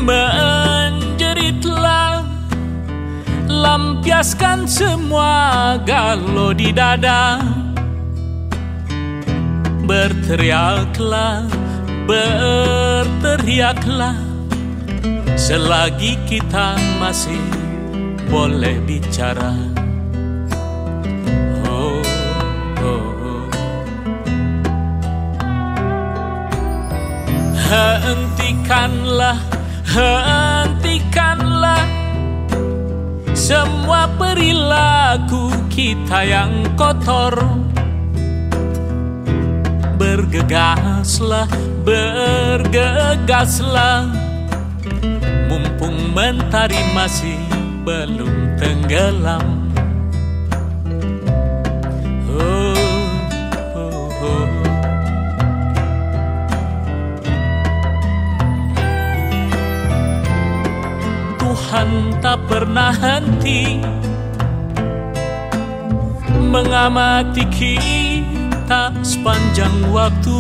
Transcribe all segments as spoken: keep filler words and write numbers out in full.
Menjeritlah, lampiaskan semua galau di dada. Berteriaklah, berteriaklah, selagi kita masih boleh bicara. Oh, oh, oh. Hentikanlah, hentikanlah semua perilaku kita yang kotor. Bergegaslah, bergegaslah, mumpung mentari masih belum tenggelam. Oh, oh, oh. Tuhan tak pernah henti mengamati kita sepanjang waktu.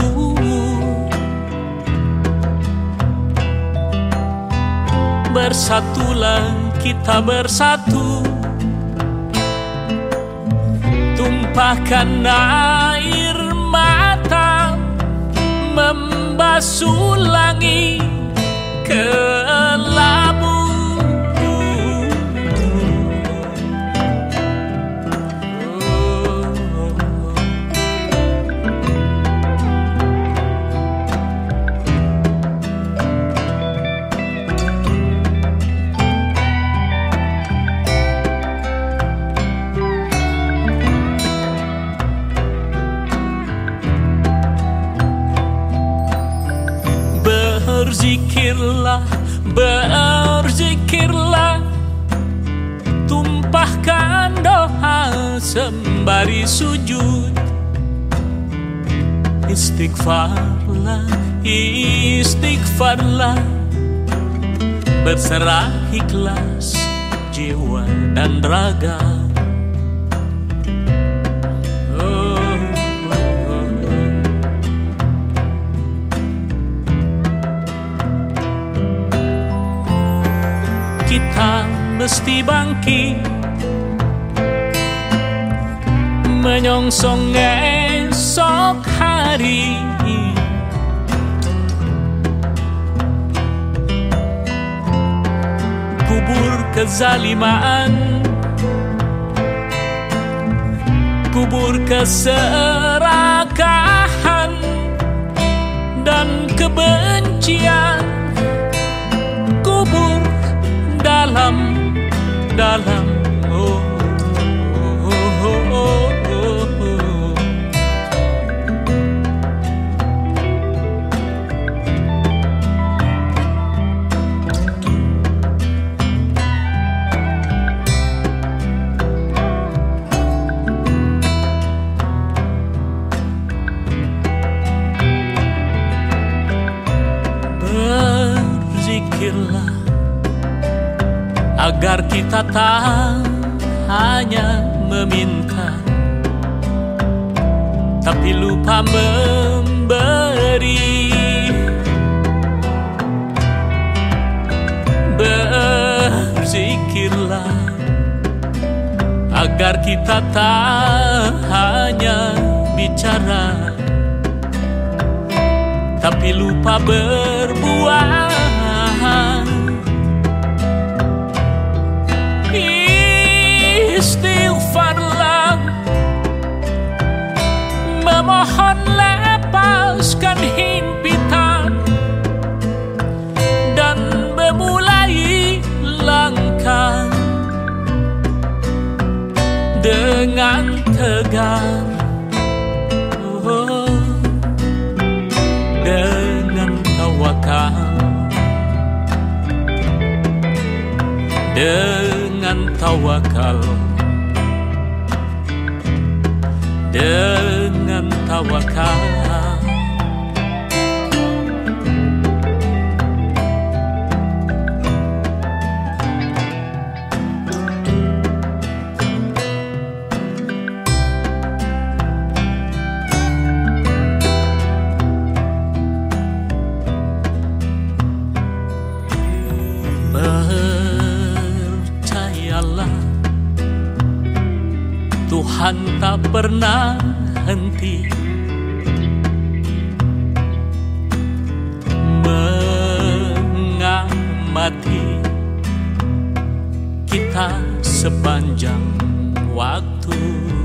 Bersatulah kita bersatu, tumpahkan air mata, membasuh langit kelabu. Berzikirlah, berzikirlah, tumpahkan doa sembari sujud. Istighfarlah, istighfarlah, berserah ikhlas jiwa dan raga. Kita mesti bangkit, menyongsong esok hari. Kubur kezaliman, kubur keserakahan dan kebencian. Kubur dalam, dalam, oh, oh, oh, oh, oh, oh. Berzikirlah agar kita tak hanya meminta, tapi lupa memberi. Berzikirlah agar kita tak hanya bicara, tapi lupa berbuat. Istighfarlah, memohon lepaskan himpitan dan memulai langkah dengan tegar, oh, dengan tawakal, dengan tawakal, dengan tawakal. Tuhan tak pernah henti mengamati kita sepanjang waktu.